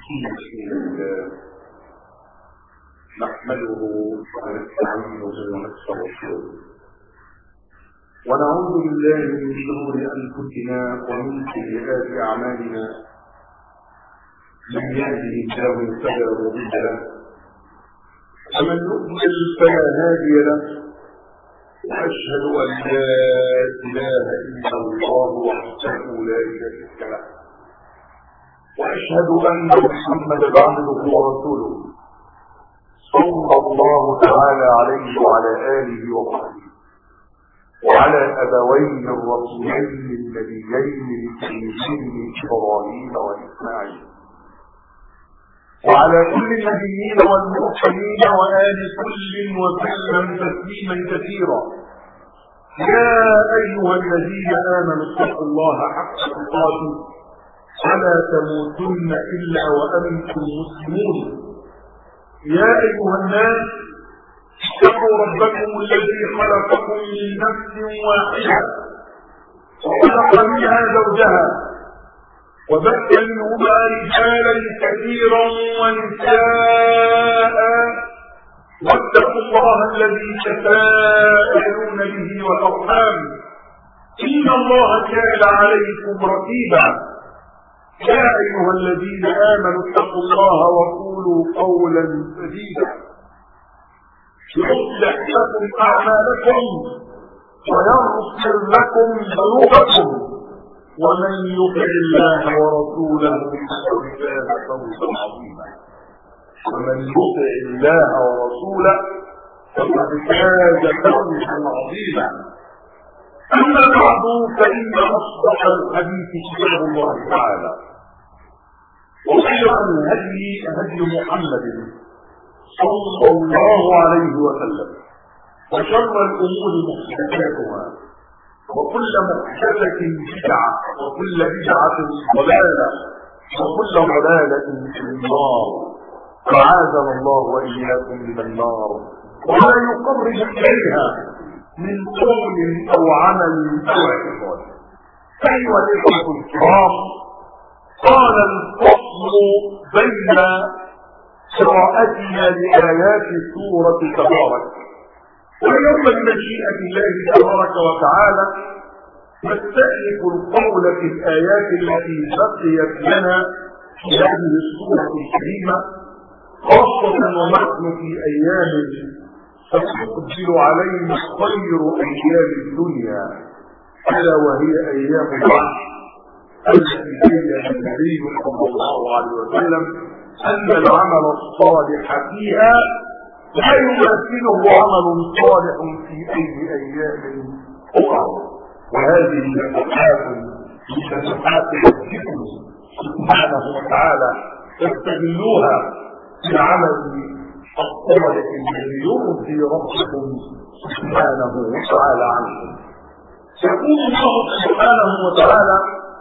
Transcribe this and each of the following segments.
نحمده ونستعينه ونستغفره ونعوذ بالله من شرور انفسنا ومن سيئات اعمالنا. من يهده الله فلا مضل له ومن يضلل فلا هادي له. واشهد ان لا اله الا الله وحده لا شريك له واشهد ان محمدا عبده ورسوله صلى الله تعالى عليه وعلى اله وصحبه وعلى ابوين الرسولين النبيين الكريمين ابراهيم واسماعيل وعلى كل النبيين والمرسلين وآل كل وسلم تسليما كثيرا. يا أيها الذين آمنوا اتقوا الله حق تقاته ولا تموتن إلا وأنتم مسلمون. يا أيها الناس اتقوا ربكم الذي خلقكم من نفس واحدة وخلق منها زوجها وبث منهما رجالا كثيرا ونساء واتقوا الله الذي تساءلون به والارحام ان الله كان عليكم رقيبا. يا ايها الذين امنوا اتقوا الله وقولوا قولا سديدا يصلح لكم اعمالكم ويغفر لكم ذنوبكم ومن يطع الله ورسوله فقد فاز فوزا عظيما. ومن يطع الله ورسوله فقد فاز فوزا عظيما. اما بعد فان اصدق الحديث كتاب الله تعالى وخير الهدي هدي محمد صلى الله عليه وسلم وشر الامور محدثاتها وكل محدثة بدعة وكل بدعة ضلالة وكل ضلالة في النار. أعاذنا الله وإياكم من النار وما يقرب إليها من قول أو عمل أو اعتقاد. أيها الإخوة الكرام، قال الفصل بين قراءتنا لآيات سورة تبارك. واليوم بمشيئة الله تبارك وتعالى نستأنف القول في الآيات التي بقيت لنا في هذه السورة الكريمة، خاصة ونحن في أيام ستقبل علينا خير أيام الدنيا ألا وهي أيام العشر التي بين النبي صلى الله عليه وسلم أن العمل الصالح فيها لا يمثله عمل صالح في اي ايام اخرى. وهذه فتحات من فتحات الذكر سبحانه وتعالى استغلوها في عمل الصالح الذي يرضي ربكم سبحانه وتعالى عنكم. يقول الله سبحانه وتعالى: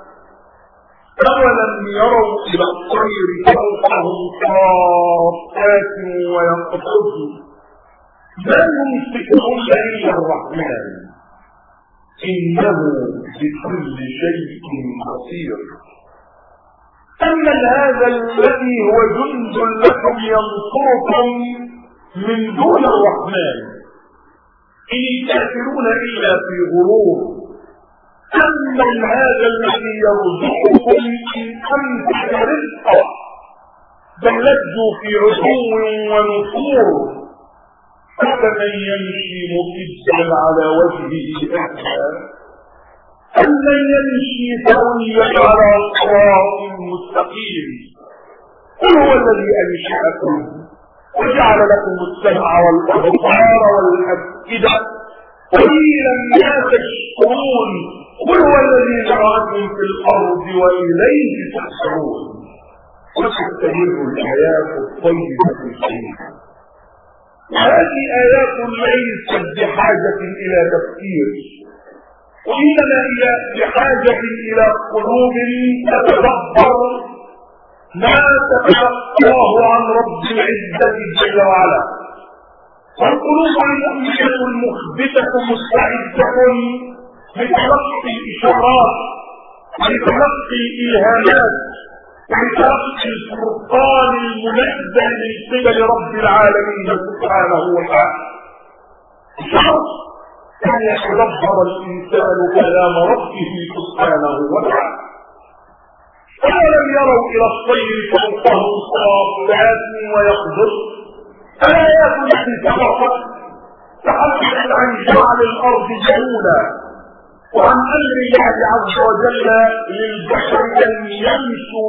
أولم يروا إلى الطير فوقهم صافات وينقصن ما يمسكهن إلا الرحمن إنه بكل شيء بصير. أما هذا الذي هو جند لكم ينصركم من دون الرحمن إن الكافرون إلا في غرور. أما هذا الذي يرزقكم إن أمسك رزقه بل لجوا في عتو ونفور أفمن يمشي مكبا على وجهه أهدى أمن يمشي سويا على صراط مستقيم. قل هو الذي أنشأكم وجعل لكم السمع والأبصار والأفئدة قليلا ما تشكرون. قل هو الذي ذرأكم في الأرض وإليه تحشرون. وتستمر الحياة الطيبة فيها. وهذه آيات ليست بحاجة إلى تفكير وإنما هي بحاجة إلى قلوب تتدبر ما تتلقاه عن رب العزة جل وعلا. والقلوب المؤمنة المخبتة مستعدة لتلقي الإشارات ولتلقي الإلهامات وبتلقي الفرقان المنزل من قبل رب العالمين سبحانه وتعالى. شرط أن يتدبر الإنسان كلام ربه سبحانه وتعالى. أولم يروا إلى الطير فوقهم صافات ويقبض آيات التي سبقت تحدثت عن جعل الأرض ذلولا وعن أمر الله عز وجل للبشر أن يمشوا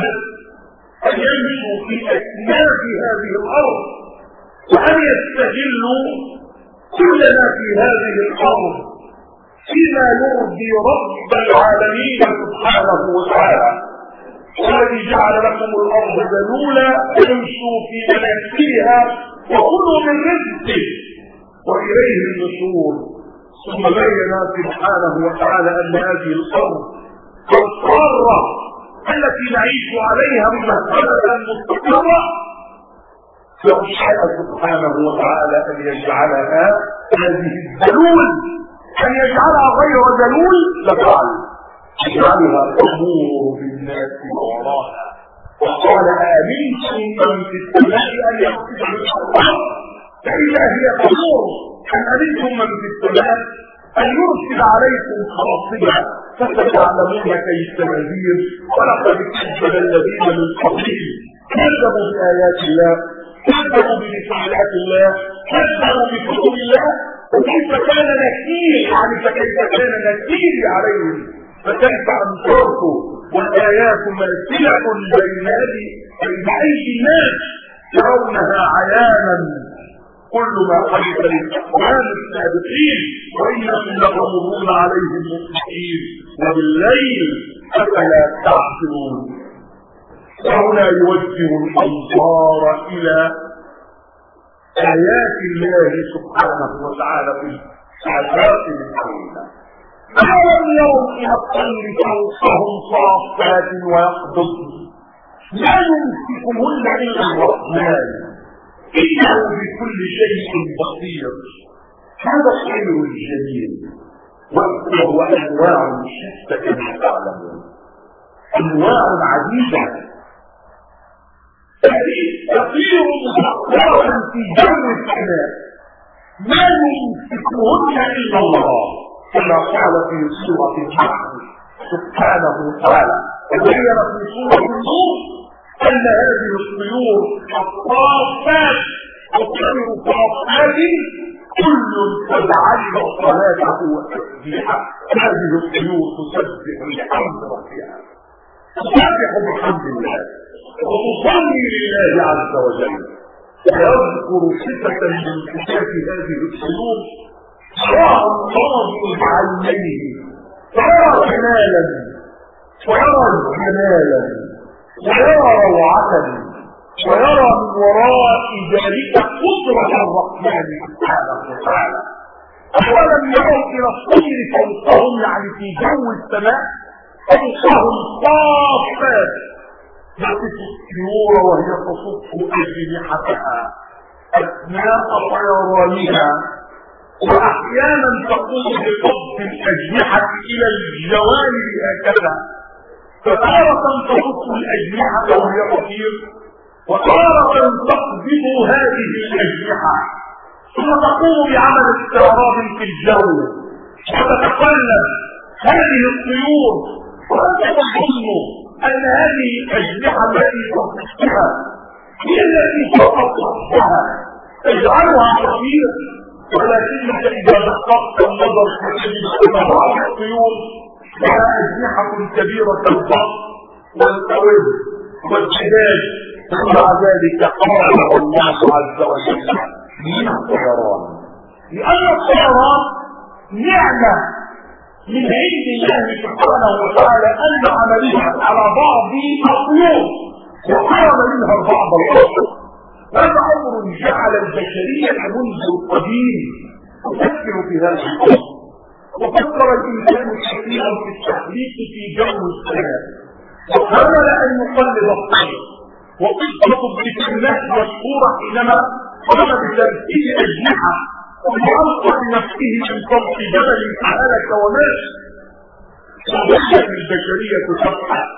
في أكناف هذه الأرض وأن يستغلوا كل ما في هذه الأرض فيما يرضي رب العالمين سبحانه وتعالى. والذي جعل لكم الأرض ذلولا فامشوا في مناكبها وكلوا من رزقه وإليه النشور. ثم بين سبحانه وتعالى أن هذه الأرض القارة التي نعيش عليها ممهدة مستقرة يشاء سبحانه وتعالى أن يجعلها هذه الذلول أن يجعلها غير ذلول لفعل يجعلها تمور بالناس وراها. وقال آمنتم من في السماء أن يخسف بالأرض فإذا هي تمور أن أمنتم من في السماء أن يرسل عليكم حاصبا فستعلمون كيف نذير. ولقد كذب الذين من قبلهم كذبوا بآيات الله كذبوا برسالات الله كذبوا بكتب الله وكيف كان نكير يعني فكيف كان نكير عليهم فكيف أنصرته. والآيات مرسلة بين أيدي الناس يرونها عيانا كل ما حدث للأقوام السابقين وإنهم لتمرون عليهم مصبحين وبالليل أفلا تعقلون. وهنا يوجه الأنظار إلى آيات الله سبحانه وتعالى في الآيات الكريمة. أولم يروا إلى الطير فوقهم صافات ويقبضن لا يمسكهن إلا الرحمن إنه بكل شيء بصير. هذا الطير الجميل وهو أنواع شتى كما تعلمون أنواع عديدة تطير مسخرة في جو السماء ما يمسكهن إلا الله كما قال في سورة الحج سبحانه وتعالى. وبين في سورة النور أن هذه الطيور الصافات الطير صافات كل قد علم صلاته وتسبيحه. هذه الطيور تسبح بحمد ربها تسبح بحمد الله وتصلي لله عز وجل. ويذكر صفة من صفات هذه الطيور يرى الله بعينيه فيرى جمالا ويرى جمالا ويرى روعة ويرى من وراء ذلك قدرة الرحمن سبحانه وتعالى. أولم يروا إلى الطير فوقهم يعني في جو السماء فوقهم صافات يقف الطيور وهي تصف أجنحتها أثناء طيرانها وأحيانا تقوم بقبض الأجنحة إلى الجوانب هكذا فتارة تصف الأجنحة وهي تطير وتارة تقبض هذه الأجنحة ثم تقوم بعمل استعراض في الجو وتتقلب هذه الطيور وأنت تظن أن هذه الأجنحة التي تصفها هي التي تتصفها تجعلها تطير. ولكنك إذا دققت النظر تجد أن بعض الطيور لها أجنحة كبيرة الضغط والأوز والجدال ومع ذلك قال الله عز وجل من الطيران لأن الطيران نعمة من عند الله سبحانه وتعالى أن عملها على بعض الطيور وحرم منها بعض الأشهر. هذا أمر جعل البشرية منذ القديم تفكر في هذا الأمر. وفكر الإنسان كثيرا في التحريك في جو السماء وحاول أن يقلد الطير. وقصة ابن مشهورة حينما قام بترتيب أجنحة وألقى بنفسه من فوق جبل فهلك ومات. وبدأت البشرية تفكر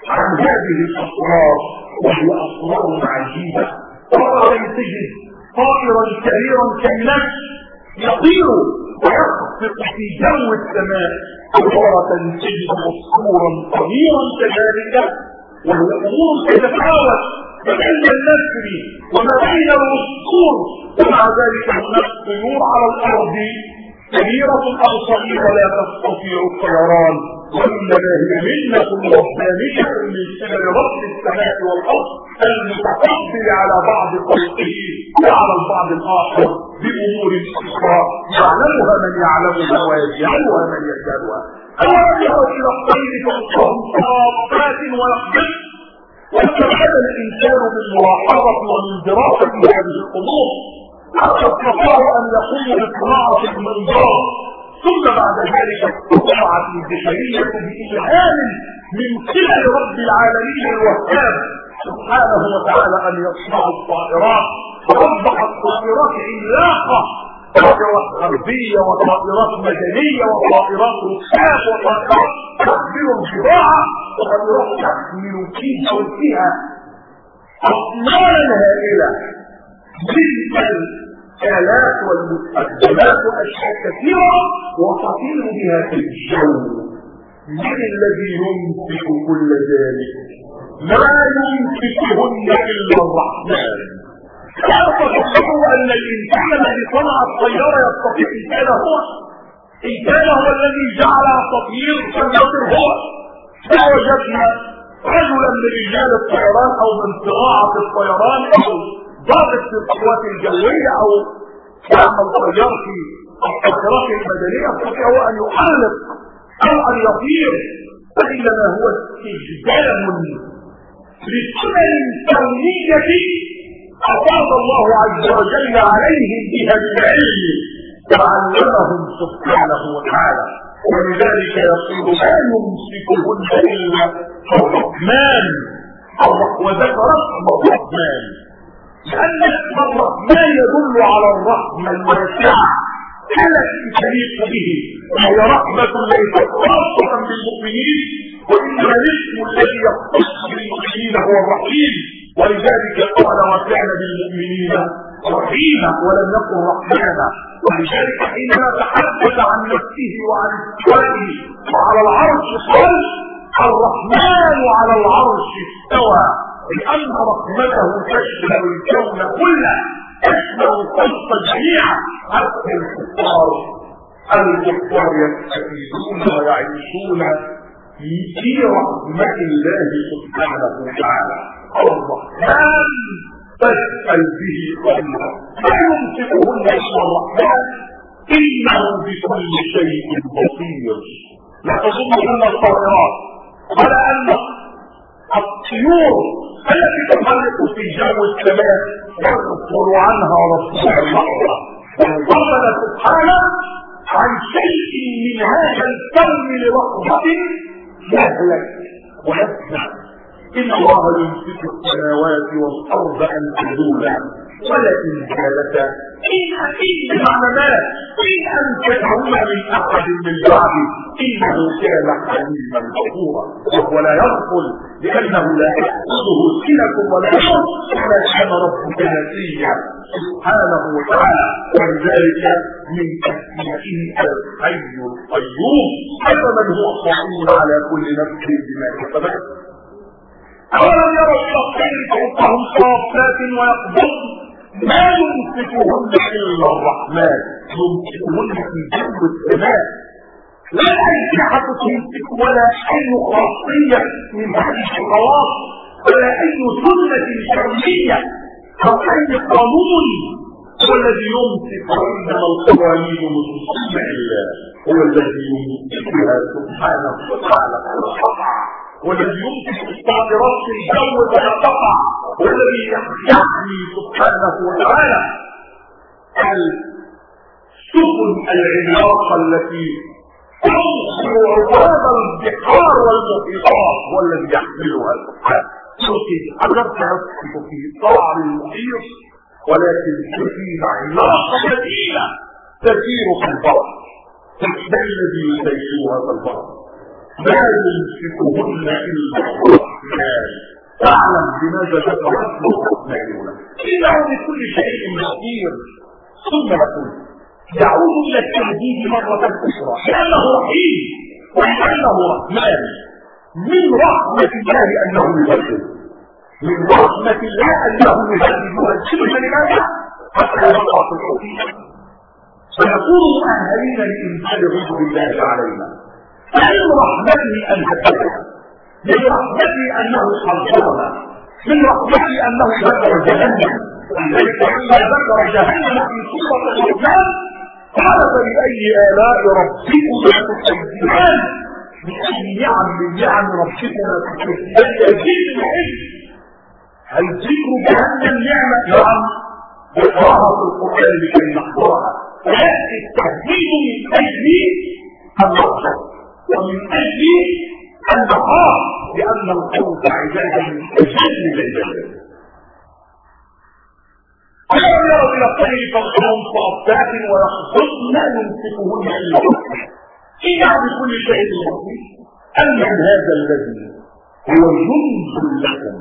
عن هذه الاسرار، وهي اسرار عجيبه. ترى تجد طائرا كبيرا كالنسر يطير ويخفق في جو السماء، وترى تجد مسطورا صغيرا كذلك، وهو امور تتفاوت ما بين النسر وما بين المسطور، ومع ذلك هناك طيور على الارض كبيرة أو صغيرة لا تستطيع الطيران، وإنما هي منة ربانية من قبل رب السماء والأرض المتفضل على بعض خلقه وعلى البعض الآخر بأمور أخرى يعلمها من يعلمها ويجهلها من يجهلها. أولا يرى إلى الطير فوقهم صافات ويقبض، واستفاد الإنسان بالملاحظة ومن دراسة هذه الأمور حتى استطاعوا ان يقوموا بصناعه المنظار، ثم بعد ذلك استطاعت البشريه بإلهام من قبل رب العالمين الوهاب سبحانه وتعالى ان يصنعوا الطائرات، واصبحت طائرات عملاقه، طائرات غربيه وطائرات مدنيه وطائرات ركاب وطائرات تحمل البضاعه وطائرات تحمل في جوفها اطنانا هائله من الآلات والمستخدمات وأشياء كثيرة وتطير بها في الجو. من الذي يمسك كل ذلك؟ لا يمسكهن إلا الرحمن. تعرفوا أن الإنسان الذي صنع الطيارة يستطيع إن كان هو الذي جعل التطيير فليطر هو. فوجدنا رجلا من رجال الطيران أو من صناعة الطيران أو ضابط في القوات الجوية او يعمل طيار في الطائرات المدنية يستطيع ان يحلق او ان يطير، فإنما هو استخدام لسنن كونية أفاض الله عز وجل عليهم بها بالعلم وعلمهم سبحانه وتعالى. ولذلك يقول لا يمسكهن الا الرحمن، وذكر اسم الرحمن لأن اسم الرحمن يدل على الرحمة الواسعة التي تليق به، وهي رحمة ليست خاصة بالمؤمنين، وإنما الاسم الذي يختص بالمؤمنين هو الرحيم، ولذلك قال وكان بالمؤمنين رحيما ولم يكن رحمانا. ولذلك حينما تحدث عن نفسه وعن استوائه وعلى العرش قال الرحمن على العرش استوى، لأن رحمته تشمل الكون كله، تشمل الخلق جميعا حتى الكفار. الكفار يستفيدون ويعيشون في رحمة الله سبحانه وتعالى. الرحمن تسأل به قلبه لا يمسكهن إلا الرحمن إنه بكل شيء بصير. لا تظن أن الطائرات ولا أن الطيور التي تحلق في جو السماء يغفر عنها رسول الله، وانفصل سبحانه عن شيء من هذا الكون للحظة يهلك ويسمع. إن الله يمسك السماوات والأرض أن تزولا ولئن زالتا إن معنى إن أنفعهما من أحد من بعده إنه كان حليما غفورا، وهو لا يغفل لأنه لا يأخذه سنة ولا نوم وما كان ربك نسيا سبحانه وتعالى. ولذلك من أسمائه الحي القيوم، أفمن هو قائم على كل نفس بما كسبت. أولم يروا إلى الطير فوقهم صافات ويقبضن ما يمسكهن إلا الرحمن، يمسكهن في جو السماء، لا أجنحة تمسك ولا أي خاصية من هذه الخواص ولا أي سنة شرعية أو أي قانون هو الذي يمسك، وإنما القوانين من صنع الله، هو الذي يمسكها سبحانه وتعالى والذي يمسك الطائرات في الجو فلا تقع، والذي يحمي سبحانه وتعالى السفن العملاقة التي تنصر عباد البحار والمحيطات، والذي يحملها سبحانه. حجرت نفسك في قعر المحيط ولكن سفينة عملاقة مدينة تسير في البحر، ما الذي يسيرها في البحر؟ لا يمسكهن الا الرحمن. تعلم لماذا ذكر اسم الرحمن هنا؟ انه لكل شيء بصير. ثم يقول يعود الى التهديد مره اخرى لانه رحيم ولانه رحمن. من رحمه الله انه يهدد، من رحمه الله انه يهدد لماذا؟ حتى يقع في الحكم فيكون مؤهلين لإنزال غضب الله علينا. فمن رحمته أن هددنا، من رحمته أنه حذرنا، من رحمته أنه ذكر جهنم. ولذلك لما ذكر جهنم في سورة الرحمن قال فبأي آلاء ربكما تكذبان؟ بأي نعم من نعم ربكما تكذبان؟ يزيد العلم. هل ذكر جهنم نعمة؟ نعم، ذكرها في القرآن لكي نحضرها. ويأتي التهديد من أجل الرحمة ومن أجل النهار، لأن الخوف عبادة من أجل العبادة. ألم يروا إلى الطير فوقهم صافات ويخضن لا يمسكهن إلا الرحمن إذا بكل شيء لطيف. أما هذا الذي هو جند لكم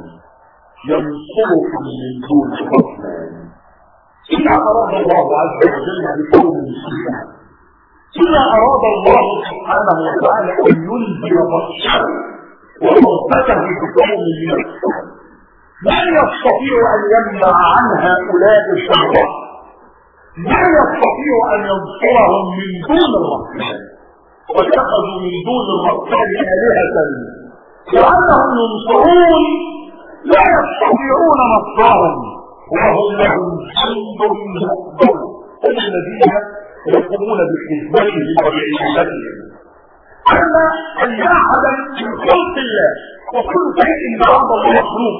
ينصركم من دون الرحمن. إذا أراد الله عز وجل بقوم سوءا، إذا أراد الله سبحانه وتعالى أن ينزل بطشه وموته بقوم من السوء لا يستطيع أن يمنع عن هؤلاء الشر، لا يستطيع أن ينصرهم من دون الرحمن. واتخذوا من دون الرحمن آلهة لعلهم ينصرون، لا يستطيعون نصرهم وهم لهم جند مؤمن الذين يقومون بخدمته وبعبادته. أما أن أحدا من خلق الله وكل شيء بعد الله مخلوق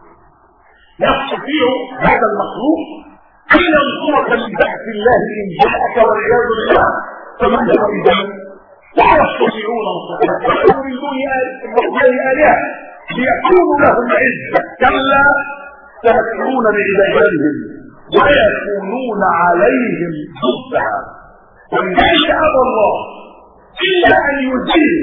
يستطيع هذا المخلوق أن ينصرك من بحث الله إن جاءك والعياذ بالله، فمن هو إذا لا يستطيعون نصرك ويكونوا من دون الرحمن آلهة ليكونوا لهم عزة. كلا سيكفرون بعبادتهم ويكونون عليهم ضدا. ولذلك أبى الله إلا أن يزيل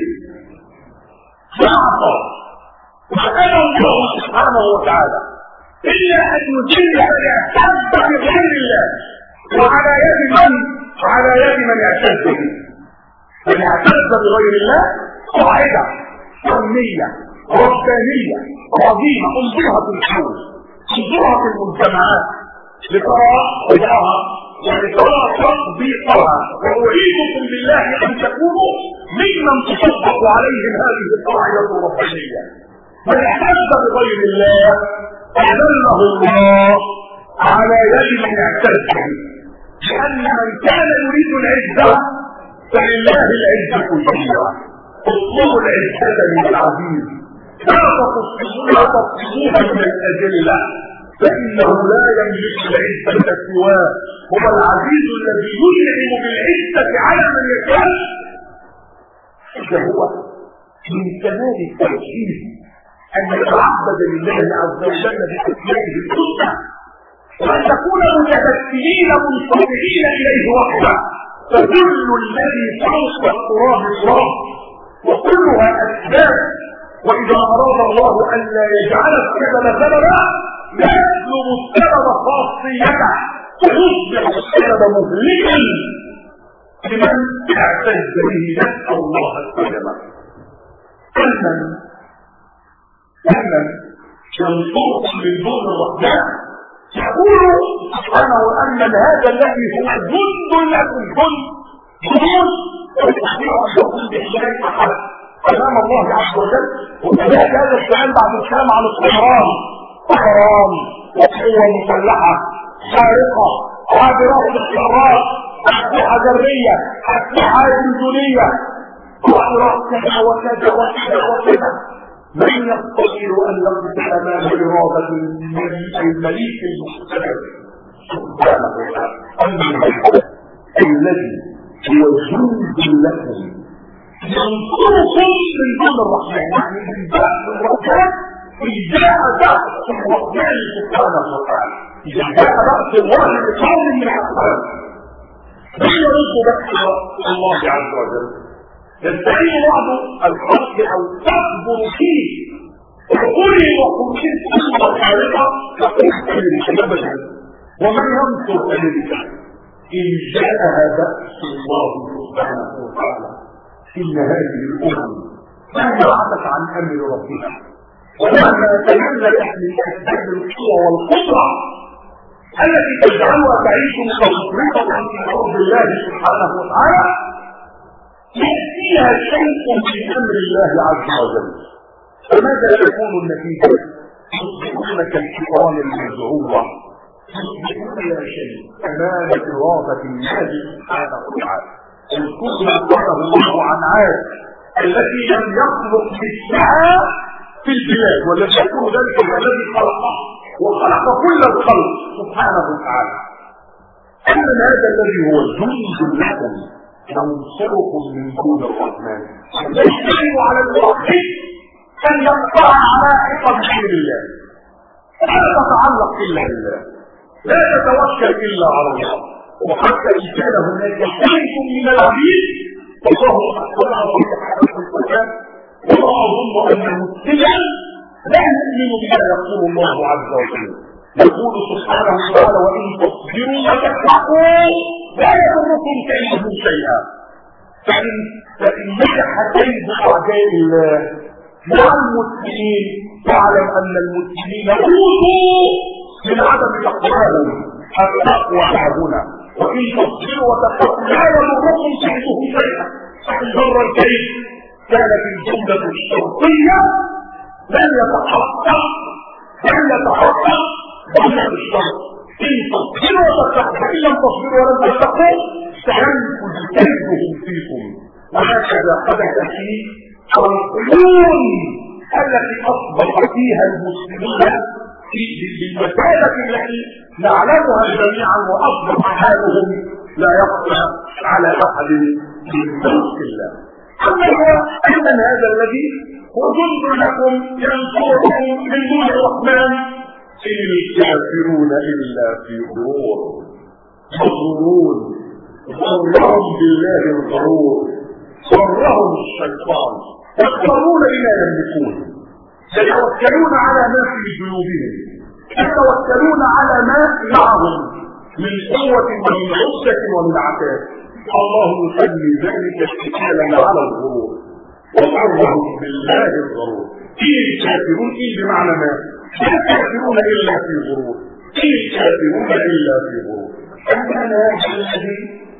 فأعطى، وأبى الله سبحانه وتعالى إلا أن يزيل فيعتد بغير الله وعلى يد من؟ على يد من يعتد به. من يعتد بغير الله قاعدة سنية ربانية عظيمة انظرها في الحول، انظرها في المجتمعات لترى وجهها ولترى تطبيقها. وأعيذكم بالله أن تكونوا ممن تصدق عليهم هذه القاعدة الربانية. من اعتد بغير الله أذله الله على يد من اعتد به، لأن من كان يريد العزة فلله العزة جميعا. اطلبوا العزة من العزيز، لا تطلبوها من الأجلة، فإنه لا يملك العزة سواه. هو العزيز الذي ينعم بالعزة على من يشاء. هذا هو من كمال التوحيد أن يتعبد لله عز وجل بأسمائه الحسنى، وأن تكون متبتلين منصرفين إليه وحده. فكل الذي فوق التراب تراب وكلها أسباب. وإذا أراد الله أن لا يجعل السبب سببا يسلب السبب خاصيته ويصبح السبب مهلكا لمن اعتز به. نسأل الله السلامة. أمن ينصركم من دون الرحمن. يقول سبحانه أن هذا الذي هو جند لكم جند يستطيع أن يقول بإله أحد أمام الله عز وجل. وكذلك هذا الكلام بعد الكلام عن الطيران، طيران وقوة مسلحة خارقة عابرات للقارات، أسلحة ذرية، أسلحة إلكترونية، طائرات كذا وكذا وكذا وكذا. من يستطيع أن يقف أمام إرادة المليك المقتدر سبحانه وتعالى؟ الذي هو جند لكم ينصركم من دون الرحمن، يعني من بعد الرحمن. إذا جاء بأس الرحمن سبحانه وتعالى، إذا جاء بأس الله لقوم من الأحوال، من يرد بأس الله عز وجل؟ يستعين بعض الخلق او تكبر فيه وقولي وقولي السنة الخارقة ابدا. ومن ينصر امريكا ان جاءها بأس الله سبحانه وتعالى ان هذه الامم مهما عبت عن امر ربها ومهما تملكت من اسباب القوى والقدره التي تجعلها تعيش متفرقه في حب الله سبحانه وتعالى ياتيها شيء من امر الله عز وجل. فماذا تكون النتيجه؟ يصبحون كالفئران المزعومه يصبحون لا شيء امام اراده الله سبحانه وتعالى. اذكر ما قاله الله عن عاد التي لم يخلق مثلها في البلاد والذي يكون ذلك الذي خلقه وخلق كل الخلق سبحانه وتعالى. اما هذا الذي هو جند لكم ينصركم من دون الرحمن يجب على الواحد ان يقطع علاقه بغير الله لا تتعلق الا بالله لا تتوكل الا على الله. وحتى ان كان هناك شيء من العبيد والله اكبر في القران ولا اظن ان مسلما لا يؤمن بما يقول الله عز وجل. يقول سبحانه وتعالى وان تصبروا وتتقوا لا يضركم كيدهم شيئا. فان نجح كيد اعداء الله مع المسلمين فاعلم ان المسلمين اوتوا من عدم تقواهم التقوى هنا. وان تصبروا وتتقوا لا يضركم كيدهم شيئا. فان ضر الكيد كانت الجمله الشرطيه لن يتحقق ضمن الشرط. ان تصبروا وتتقوا فان لم تصبروا ولم تتقوا سينفذ كيدهم فيكم. وهكذا حدث في القرون التي اصبح فيها المسلمين بالمكانه التي نعلمها جميعا واصبح حالهم لا يخفى على احد من خلق الله. اما هذا الذي هو جند لكم ينصركم من دون الرحمن ان الكافرون الا في غرور مغرورون غرهم بالله الغرور غرهم الشيطان يغترون بما يملكون يتوكلون على ما في جيوبهم يتوكلون على ما معهم من قوة ومن عزة ومن عتاد. الله يسمي ذلك اتكالا على الغرور وغرهم بالله الغرور. إن الكافرون بمعنى ما لا الكافرون إلا في غرور إن الكافرون إلا في غرور. أما هذا الذي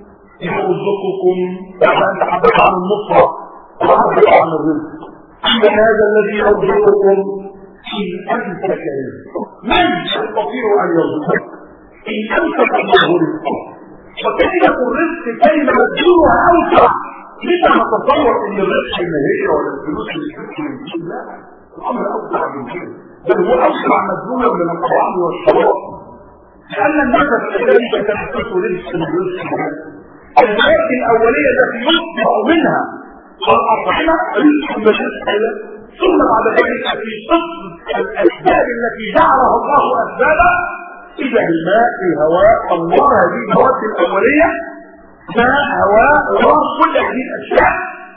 يرزقكم بعد أن تحدث عن النصرة وتحدث عن الرزق. أما هذا الذي يرزقكم إن أمسك رزقه من يستطيع أن يرزقك إن أمسك الله رزقه. وكلمة الرزق كلمة مدلولها أوسع. لسه نتصور ان الرزق المالية ولا الفلوس اللي تدخل من لا الامر اوسع من كده بل هو اوسع مدلولا من الطعام والشراب. لان النفس الذي تتنفس رزق من رزق الحياة الاولية التي يصبح منها الاطعمة رزق من رزق ثم بعد ذلك في قصة الاسباب التي جعلها الله اسبابا اذا الماء الهواء الله هذه المواد الاولية ماء هواء نار كل هذه الاشياء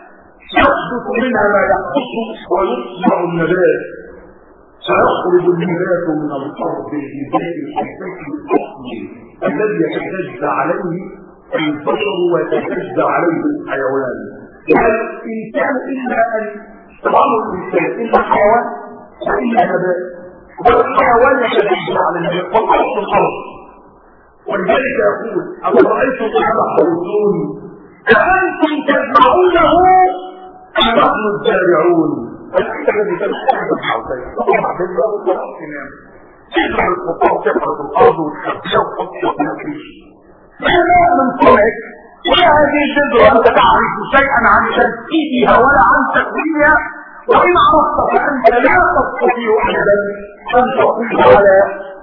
يحدث منها ما يحدث ويصنع النبات. سيخرج النبات من الارض بذات الحقيقه الاصلي الذي يتجزا عليه البشر ويتجزا عليه الحيوان. الانسان الا ان طبعا الانسان الا حيوان والا نبات والحيوان يتجزا على النبات والارض الارض. ولذلك يقول أفرأيتم ما تحرثون أأنتم تزرعونه أم نحن الزارعون. الذي تنحب الحوضين طبعا بالله والله تزرع الخطاة وتحرث الأرض وتحبها وتحطها في الكيش لا من صنعك ولا هذه الجذرة أنت تعرف شيئا عن تنفيذها ولا عن تكوينها وإن عرفت فأنت لا تستطيع أبدا أن تقول على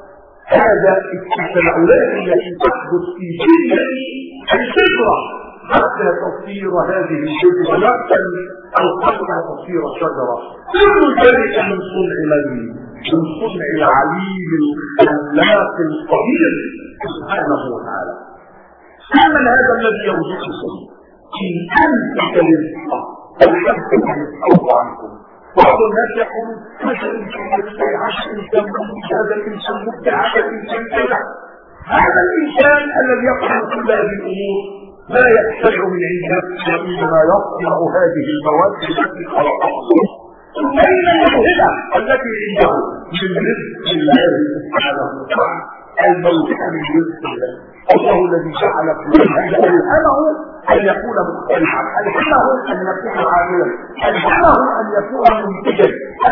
هذا التساؤلات التي تحدث في جلة الفكرة حتى تصير هذه الفكرة نفسا أو حتى تصير شجرة. كل ذلك من صنع من صنع العليم الخلاق القدير سبحانه وتعالى. أما هذا الذي يرزقكم إن أمسك رزقه فليمسك رزقه عنكم. بعض الناس يقول هذا الإنسان يستطيع 10 إنسان هذا الإنسان مبدع هذا الإنسان كذا. هذا الإنسان الذي يفعل كل هذه الأمور لا يحتاج من عند نفسه إنما يصنع هذه المواد التي خلقها الله. بين الموهبة التي عنده من رزق الله سبحانه وتعالى الموهبة من رزق الله. الله الذي جعل فلان ألهمه أن يكون مختلفا، ألهمه أن يكون عاملا، ألهمه أن يكون منتجا،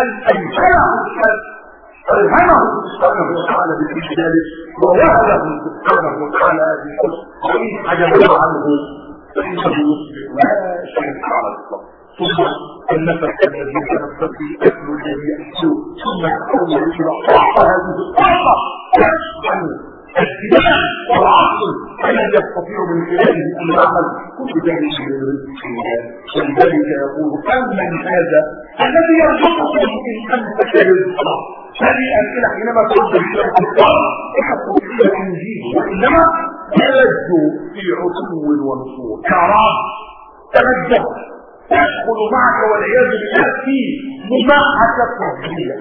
ألهمه سبحانه وتعالى بالإجلال ووهبه سبحانه وتعالى هذه الحسن. وإن حجبه عنه فإنه يصبح لا شيء على الإطلاق. ثم النفس الذي يتنفس الأكل الذي يأكله ثم يتحول إلى طاقة هذه الطاقة تشحن الدماء والعقل الذي يستطيع من خلاله أن يعمل كل ذلك من رزق الله. ولذلك يقول أمن هذا الذي يرزقكم إن أمسك رزقه. هذه أسئلة حينما ترجع إلى الكفار يحصل إلى الإنجيل وإنما تلجوا في عتو ونفور كرام تلجوا تدخل معك والعياذ بالله في مماحكة فردية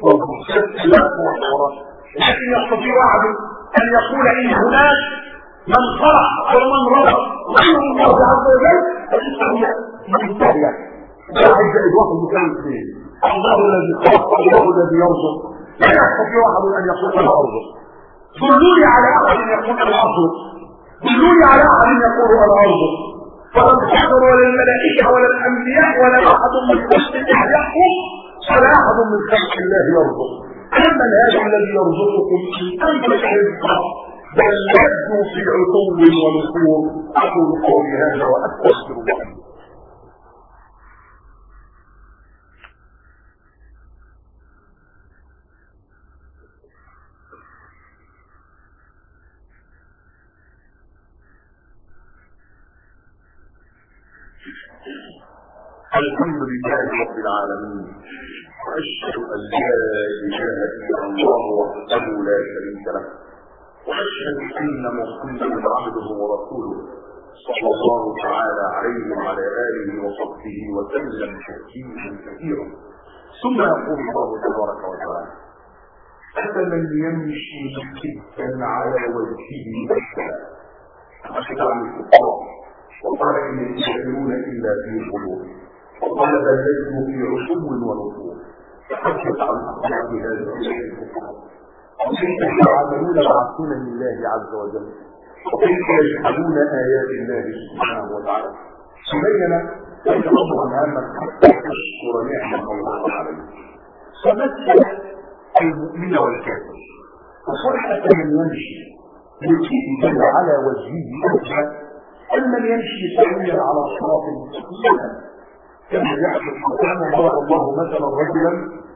لكن يستطيع أحد أن يقول إن هناك من خلق ومن رزق غير الله عز وجل فإنه منتهية. واحد زائد واحد يساوي اثنين. الله الذي خلق الله الذي يرزق لا يستطيع أحد أن يقول أنا أرزق. دلوني على أحد يقول أنا أرزق، دلوني على أحد يقول أنا أرزق. فلا الحجر ولا الملائكة ولا الأنبياء ولا أحد من خلق الله يحكم ولا أحد من خلق الله يرزق. أما هذا الذي يرزقكم إن أمسك رزقه بل يبدو في عتو ونفور. أقول قولي هذا وأستغفر الله. الحمد لله رب العالمين، وأشهد أن لا إله إلا الله وحده لا شريك له، وأشهد أن محمدا عبده ورسوله صلى الله تعالى عليه وعلى آله وصحبه وسلم تسليما كثيرا. ثم يقول الله تبارك وتعالى أفمن يمشي مكبا على وجهه أهدى. أشهد عن الكفار وقال إن يستكبرون إلا في قلوبهم وقال بل يجدوا في عتو ونفور. تحدث عن أخلاق هذا الكفار وكيف يتعاملون مع سنن الله عز وجل وكيف يجحدون آيات الله سبحانه وتعالى. تبين أن أمرا هاما حتى تشكر نعمة الله عليه. فمثل المؤمن والكافر وصرحة من يمشي مكبا على وجهه أهدى أمن يمشي سويا على صراط مستقيم كما يحدث وكان ضرب الله مثلا رجلا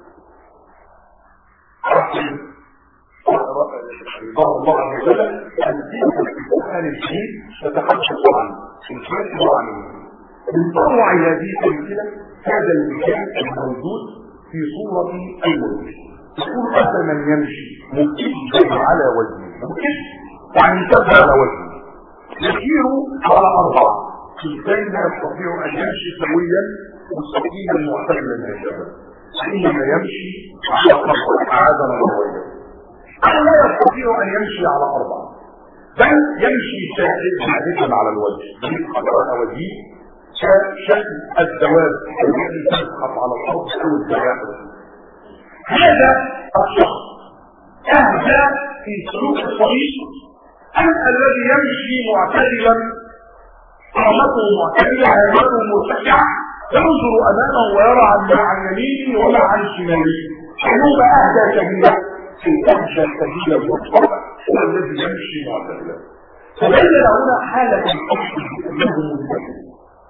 ضرب الله عز وجل أن تلك القرآن الجديد تتحدث عنه تنفذ عنه. من طوع هذه الأمثلة هذا المثال الموجود في صورة الملك. يقول أفمن يمشي مكبا على وجهه، مكب يعني كب على وجهه، يسير على 4 إنسان لا يستطيع أن يمشي سويا مستقيما معتدلا هكذا، إنما يمشي على 4 أعاذنا الله وإياكم. لا يستطيع أن يمشي على 4 بل يمشي ساعدا على الوجه، يسقط على وجهه كشكل الزواج الذي تسقط على الأرض أو الزواج. هذا الشخص أهدى في سلوك الطريق أم الذي يمشي معتدلا قامته معتدلة هيئته مرتفعة ينظر أمامه ويرى عن يمينه ولا عن شماله. حلوب أهدى سبيلا في أهدى سبيلا المرتفع هو الذي يمشي معتدلا. فبين هنا حالة الأصل أنه منتهي.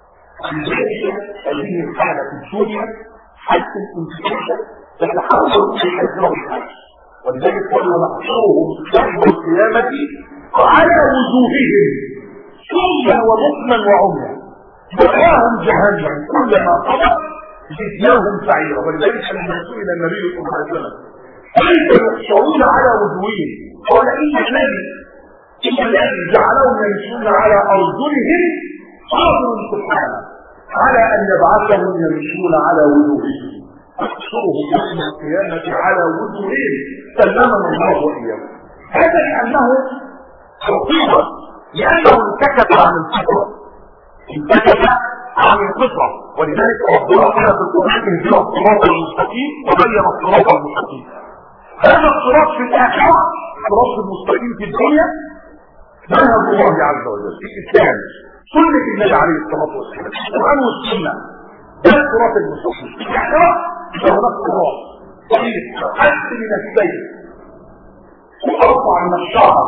هذه الحالة في الدنيا حتى الانتهاء تتحول في حجر الحج. ولذلك قلنا نحشرهم يوم القيامة على وجوههم سمى وبكما وعميا مأواهم جهنم كلما قضى زدناهم سعيرا. ولذلك لما سئل النبي صلى الله عليه وسلم كيف يحشرون على وجوههم قال إن الذي جعلهم يمشون على أرجلهم قادر سبحانه على ان يبعثهم يمشون على وجوههم، يحشرهم يوم القيامه على وجوههم سلمنا الله واياهم. هذا لانه حقيقه، لانه انتكت عن الفطره، انتكت عن الفطره، ولذلك ربنا قال في القران اهدنا الصراط المستقيم وبين الصراط المستقيم. هذا الصراط في الاخره الصراط المستقيم في الدنيا منهج الله عز وجل في الاسلام، سنه النبي عليه الصلاه والسلام، القران والسنه، ده الصراط المستقيم. في الاخره هناك صراط طريق حد من السيف وارفع من الشعر،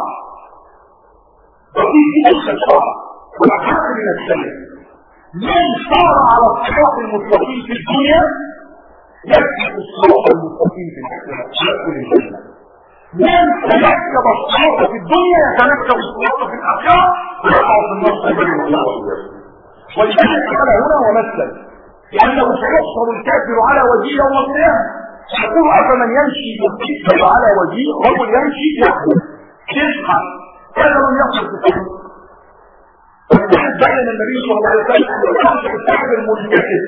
وفي نصف الشعر وأحد من السيف. من صار على الصراط المستقيم في الدنيا يكتب الصراط المستقيم في الاخره يدخل الجنه. من تنكب الصراط في الدنيا يتنكب الصراط في الاخره ويقع في النار بين الله وإياه. ولذلك قال هنا ومثل لانه سيحصر الكافر على وجهه يوم القيامه، يقول افمن يمشي بالكفر على وجهه رجل يمشي يحمل يسحب، هذا لم يحصل في الكفر. ولذلك بين النبي صلى الله عليه وسلم ان يحصل الكافر منتكس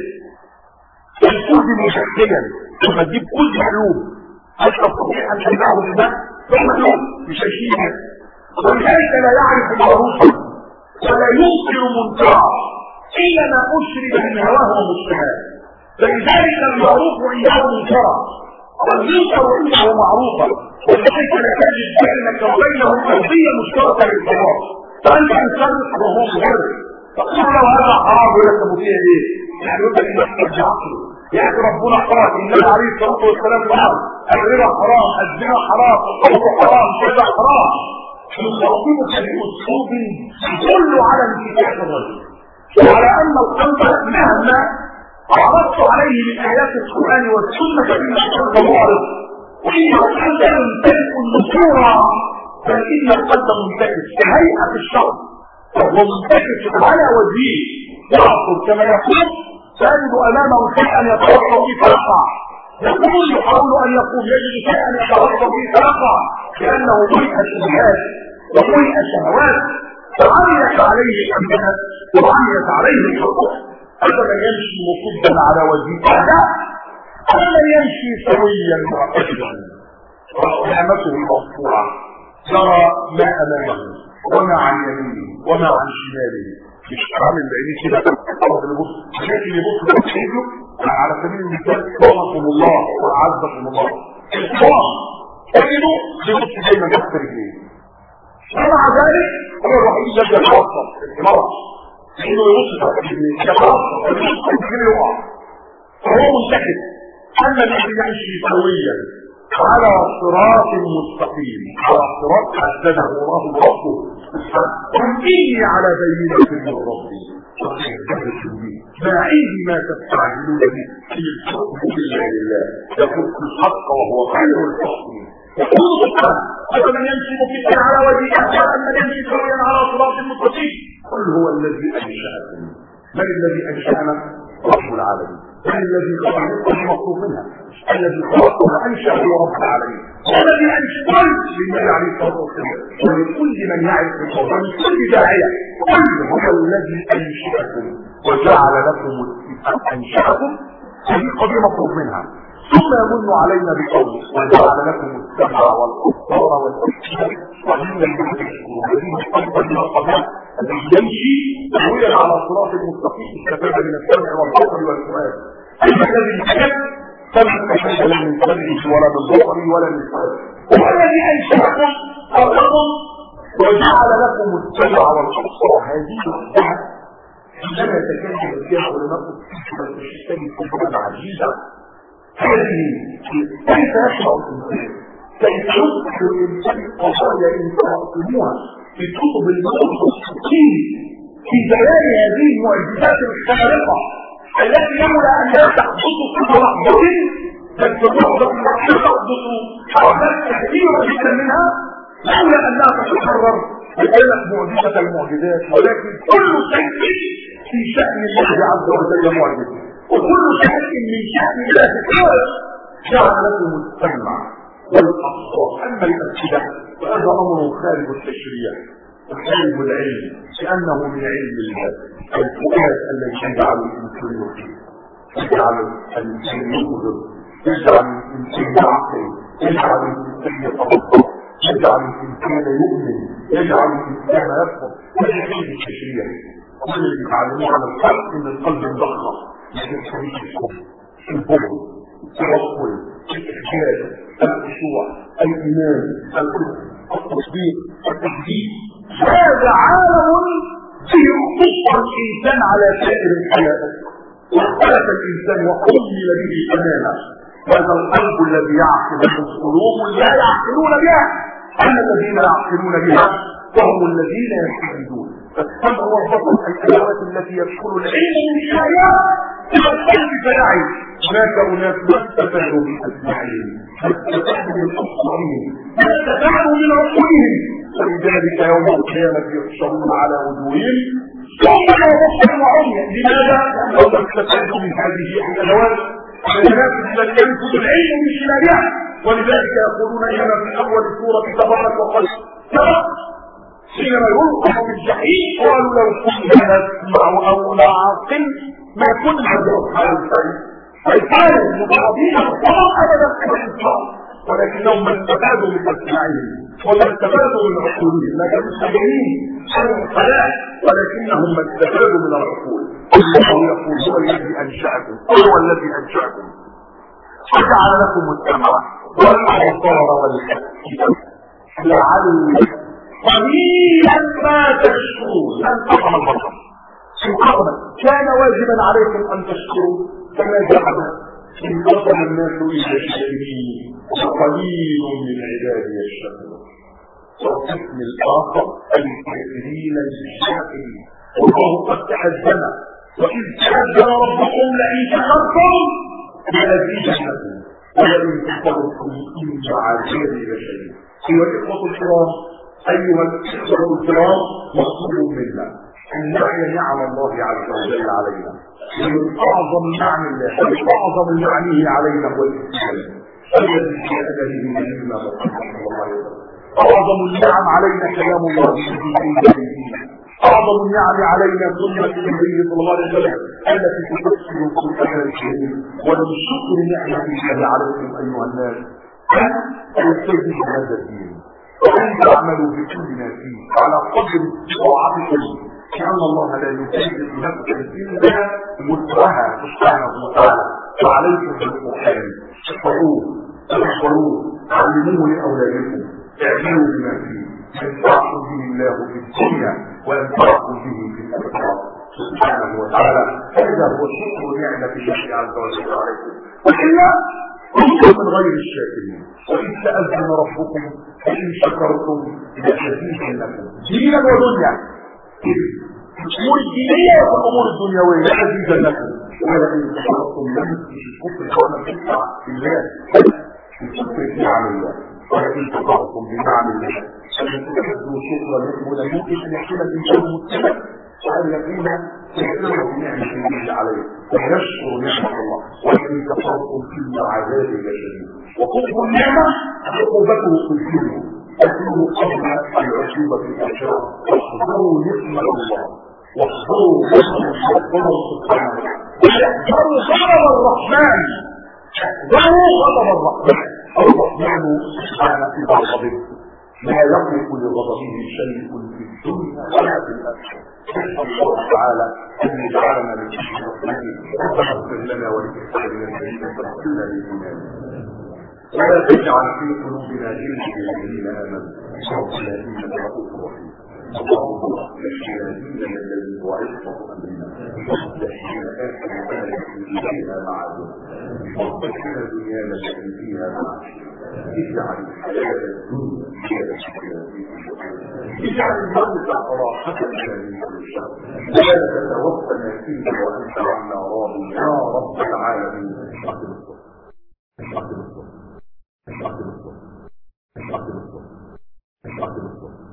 الكذب مشكلا ثم تجيب كل معلوم هل تستطيع ان تنفعه بالله ثم يوم بشيشيه، ولذلك لا يعرف معروفا ولا ينكر منكرا الا ما اشرب من هواه ومشتهاه. فلذلك المعروف عنده منكرا والمنكر عنده معروفا، ولذلك لا تجد بينك وبينه قضيه مشتركه للحوار، فانت انسان وهو مجرد تقول له هذا حرام ويكتب فيه ايه؟ يعني يقول لك انك عقله، يعني ربنا قال النبي عليه الصلاه والسلام قال الربا حرام، الزنا حرام، الخمر حرام، كذا حرام. يخاطبك باسلوب يدل على انتكاس الرجل وعلى ان القلب مهما عرضت عليه من ايات القران والسنه فان القلب معرض، وان القلب يمتلك النفورة فان القلب منتكس كهيئه الشر وهو منتكس على وجهه يعصر كما يقول تجد امامه شيئا يتوقع فيه فيقع، يقول يحاول ان يقول يجد شيئا يتوقع فيه فيقع لانه ملء الشبهات وملء الشهوات وعميت عليه الامانات وعميت عليه الحقوق. هذا من يمشي مصدا على وجهه لا، هذا يمشي سويا معتدلا ونعمته مرفوعه يرى ما امامه وما عن يمينه وما عن شماله، مش عامل بعينيه كده الارض اللي بص لكن يبص بتحيده على سبيل المثال رحمكم الله وعزكم الله الصواب تجده يبص دايما تحت رجليه، ومع ذلك هو الوحيد الذي يتوسط المرض انه يبص تحت رجليه يتوسط رجليه يقع فهو منتكس. اما الذي يمشي سويا على صراط مستقيم على صراط حدده الله ربه قل اني على بينة من ربي ما عندي ما تستعجلون به في الحكم الا لله يحق الحق وهو خير الحاكمين. يقول سبحانه ومن يمشي مكبا على وجهه ومن يمشي سويا على صراط مستقيم قل هو الذي انشاكم. من الذي انشانا؟ رب العالمين. من الذي خلق المطلوب منها؟ الذي خلق وانشا هو رب العالمين، والذي انشا كل للنبي عليه الصلاه والسلام ولكل من يعرف القران كل داعيه قل هو الذي انشاكم وجعل لكم انشاكم. هذه قضيه مطلوب منها. ثم يمن علينا بقوله وجعل لكم السمع والابصار والافئده قليلا ما تشكرون. هذه القضيه من القضايا التي يمشي سويا على صراط المستقيم استفاد من السمع والبصر والفؤاد. اما الذي انتكس فلم تستفاد لا من سمعه ولا من بصره ولا من فؤاده. هو الذي انشاكم خلقكم وجعل لكم السمع والابصار. هذه الصفات عندما يتكلم فيها علماء الفقه والتشريع في كتب عجيبه. هذه كيف يشرع الانسان؟ كيف يذكر الانسان قضايا ان تقسموها في كتب المختصين في بيان هذه المعجزات الخارقه التي لولا انها تحدث كل لحظه بل في اللحظه التي تحدث حركات كثيره جدا منها لولا انها تتكرر لكانت معجزه المعجزات، ولكن كل شيء في شان الله عز وجل معجزه، وكل شيء من شان الله خالق. جعل لكم السمع والابصار. اما الافئده فهذا امر خارج التشريع طالب العلم لأنه من علم الله. الفؤاد الذي يجعل الإنسان يخير، يجعل الإنسان يقدر، يجعل الإنسان يعقل، يجعل الإنسان يتفكر، يجعل الإنسان يؤمن، يجعل الإنسان يفهم. هذا علم التشريع. كل اللي بيتعلموه على القلب ان القلب مضخم، لكن صحيح الحب، الحب، التوكل، الاحجاج، الخشوع، الايمان، التصديق، التصديق. هذا عالم يخص الانسان على سائر الحياه. واختلف الانسان وحمل به الامانه. هذا القلب الذي يعقل القلوب لا يعقلون بها. اما الذين يعقلون بها وهم الذين يستفيدون. فالسمع هو البصر، الادوات التي يدخل العلم من خلالها الى القلب فيعي. هناك اناس ما استفادوا من اسماعهم، ما استفادوا من ابصارهم، ما استفادوا من عقولهم. ولذلك يوم القيامه يحشرون على وجوههم صما وبصرا وعميا. لماذا؟ لانهم استفادوا من هذه الادوات التي ينفذ العلم من خلالها. ولذلك يقولون اننا في اول سوره تبارك وقد حينما يلقى في الجحيم قالوا لو كنا نسمع او نعقل ما كنا نفعل الخير. فالحال المتعاطين الطبع ابدا الانسان، ولكنهم ما استفادوا من اسماعهم وما استفادوا من عقولهم. لا كانوا مستمعين عن الخلاء، ولكنهم ما استفادوا من العقول. الله يقول هو الذي انشاكم، هو الذي انشاكم وجعل لكم السمع والابصار والافئده لعلكم قليلا ما تشكرون. انتم البشر كان واجبا عليكم ان تشكروا كما جعل انقسم الناس الى شاكرين وقليل من عبادي الشكور. والقسم الاخر الكافرين الشاكرين. والله قد تحزن واذ تحزن ربكم لئن شكرتم لازيدنكم ولئن كفرتم ان عذابي لشديد. ايها الاخوه الكرام، ايها الاخوه الكرام، مطلوب منا ان نعي نعم الله عز وجل علينا. ومن اعظم نعم الله واعظم نعمه علينا هو الاسلام الذي جاء به نبينا محمد صلى الله عليه وسلم. اعظم النعم علينا كلام الله اعظم النعم علينا سنه النبي صلى الله عليه وسلم التي تفسر القران الكريم. ومن شكر نعمه الله عليكم ايها الناس ان تلتزموا هذا الدين وأن تعملوا بكل ما فيه على قدر استطاعتكم، لأن الله لا يكلف نفسا إلا وسعها سبحانه وتعالى. وعليكم بالقرآن اقرؤوه تذكروه علموه لأولادكم اعملوا بما فيه ينفعكم به الله في الدنيا وينفعكم به في الآخرة سبحانه وتعالى. هذا هو شكر نعمة الله عز وجل عليكم. وإلا كنتم من غير الشاكرين. وإن تأذن ربكم فإن شكرتم لأزيدنكم دينا ودنيا. الأمور الدينية والأمور الدنيوية لأزيدنكم ولئن شكرتم لم تشركوا ولا تشركوا بالله الشكر بنعم الله. ولئن كفرتم بنعم الله فلن تجدوا شكرا لكم. ولا يمكن أن يكون الإنسان متبع الذين يكفروا بنعمة الله عليه فيشكر نعمة الله. وإن كفرتم إن عذابي لشديد. وقرب النعمة عقوبته في الدنيا تكون قبل العقوبة في الآخرة. واحذروا نعمة الله واحذروا نعمة سبحانه واحذروا غضب الرحمن. احذروا غضب الرحمن. الرحمن سبحانه إذا غضب لا يملك لغضبه شيء في الدنيا ولا في الآخرة. نسأل الله تعالى أن يجعلنا من أهل رحمته. ربنا اغفر لنا ولإخواننا الذين سبقونا بالإيمان ولا تجعل في قلوبنا غلا للذين آمنوا ربنا إنك رؤوف رحيم. اللهم اصلح لنا ديننا الذي هو عصمة أمرنا واصلح لنا آخر التي فيها معادنا واصلح لنا دنيانا التي فيها معاشنا. اجعل الحياة الدنيا زيادة لنا، اجعل الموت راحة لنا من كل شر، ولا تتوفنا فيه وأنت عنا راض يا